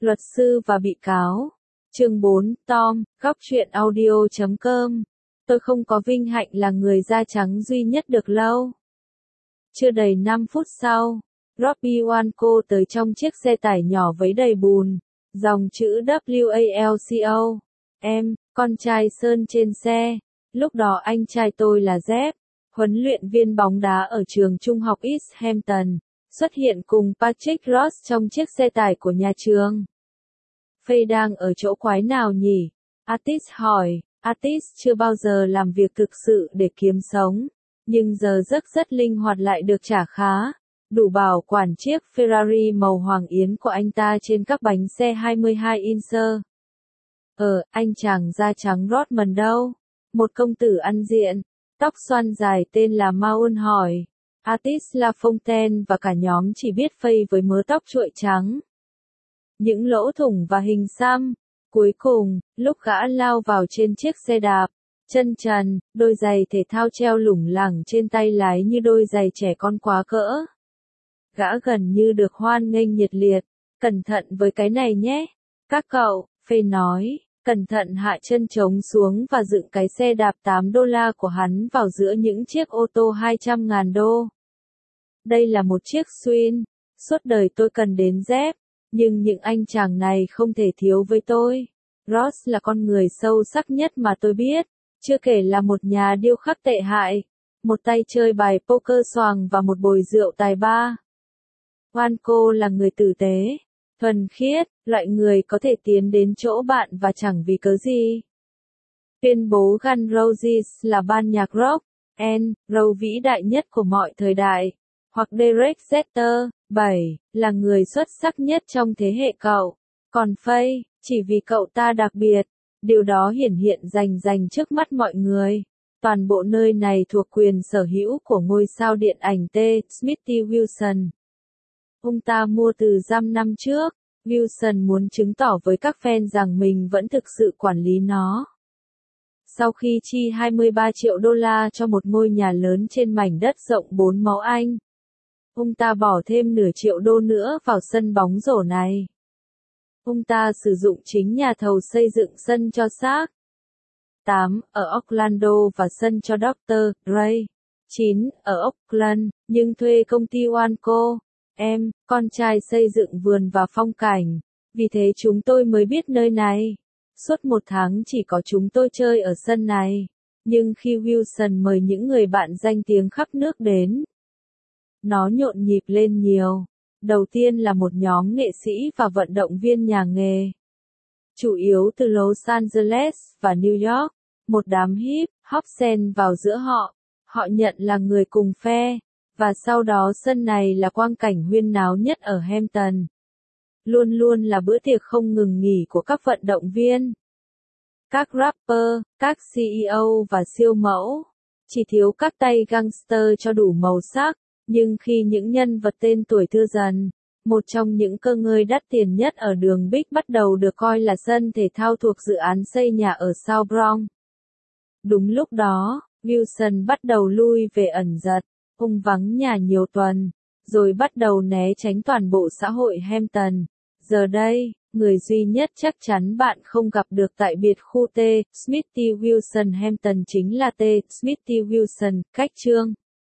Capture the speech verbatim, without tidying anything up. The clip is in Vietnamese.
Luật sư và bị cáo. Chương bốn, Tom, góc truyện audio chấm com. Tôi không có vinh hạnh là người da trắng duy nhất được lâu. Chưa đầy năm phút sau, Robbie Wanko tới trong chiếc xe tải nhỏ vấy đầy bùn, dòng chữ W A L C O. Em, con trai Sơn trên xe. Lúc đó anh trai tôi là Jeff, huấn luyện viên bóng đá ở trường trung học East Hampton, xuất hiện cùng Patrick Ross trong chiếc xe tải của nhà trường. Faye đang ở chỗ quái nào nhỉ? Artis hỏi. Artis chưa bao giờ làm việc thực sự để kiếm sống, nhưng giờ giấc rất linh hoạt lại được trả khá, đủ bảo quản chiếc Ferrari màu hoàng yến của anh ta trên các bánh xe hai mươi hai inch. Ờ, anh chàng da trắng Rodman đâu? Một công tử ăn diện, tóc xoăn dài tên là Maun hỏi. Artis Lafontaine và cả nhóm chỉ biết Faye với mớ tóc chuỗi trắng, những lỗ thủng và hình xăm. Cuối cùng, lúc gã lao vào trên chiếc xe đạp, chân trần, đôi giày thể thao treo lủng lẳng trên tay lái như đôi giày trẻ con quá cỡ. Gã gần như được hoan nghênh nhiệt liệt. Cẩn thận với cái này nhé, các cậu, Faye nói, cẩn thận hạ chân trống xuống và dựng cái xe đạp tám đô la của hắn vào giữa những chiếc ô tô hai trăm ngàn đô. Đây là một chiếc Swin, suốt đời tôi cần đến dép. Nhưng những anh chàng này không thể thiếu với tôi. Ross là con người sâu sắc nhất mà tôi biết, chưa kể là một nhà điêu khắc tệ hại, một tay chơi bài poker xoàng và một bồi rượu tài ba. Wanko là người tử tế, thuần khiết, loại người có thể tiến đến chỗ bạn và chẳng vì cớ gì. Tuyên bố Guns Roses là ban nhạc rock and roll vĩ đại nhất của mọi thời đại. Hoặc Derek Jeter, bảy, là người xuất sắc nhất trong thế hệ cậu. Còn Faye, chỉ vì cậu ta đặc biệt, điều đó hiển hiện rành rành trước mắt mọi người. Toàn bộ nơi này thuộc quyền sở hữu của ngôi sao điện ảnh T. Smithy Wilson. Ông ta mua từ dăm năm trước. Wilson muốn chứng tỏ với các fan rằng mình vẫn thực sự quản lý nó. Sau khi chi hai mươi ba triệu đô la cho một ngôi nhà lớn trên mảnh đất rộng bốn mẫu Anh, ông ta bỏ thêm nửa triệu đô nữa vào sân bóng rổ này. Ông ta sử dụng chính nhà thầu xây dựng sân cho Shaq. tám. Ở Orlando và sân cho doctor Dre. chín. Ở Oakland, nhưng thuê công ty Wanko. Em, con trai xây dựng vườn và phong cảnh. Vì thế chúng tôi mới biết nơi này. Suốt một tháng chỉ có chúng tôi chơi ở sân này. Nhưng khi Wilson mời những người bạn danh tiếng khắp nước đến, nó nhộn nhịp lên nhiều. Đầu tiên là một nhóm nghệ sĩ và vận động viên nhà nghề, chủ yếu từ Los Angeles và New York. Một đám hip hop xen vào giữa họ. Họ nhận là người cùng phe. Và sau đó sân này là quang cảnh huyên náo nhất ở Hampton. Luôn luôn là bữa tiệc không ngừng nghỉ của các vận động viên, các rapper, các C E O và siêu mẫu. Chỉ thiếu các tay gangster cho đủ màu sắc. Nhưng khi những nhân vật tên tuổi thưa dần, một trong những cơ ngơi đắt tiền nhất ở đường Big bắt đầu được coi là sân thể thao thuộc dự án xây nhà ở South Bronx. Đúng lúc đó, Wilson bắt đầu lui về ẩn giật. Ông vắng nhà nhiều tuần, rồi bắt đầu né tránh toàn bộ xã hội Hampton. Giờ đây, người duy nhất chắc chắn bạn không gặp được tại biệt khu T. Smithy Wilson Hampton chính là T. Smithy Wilson, cách chương.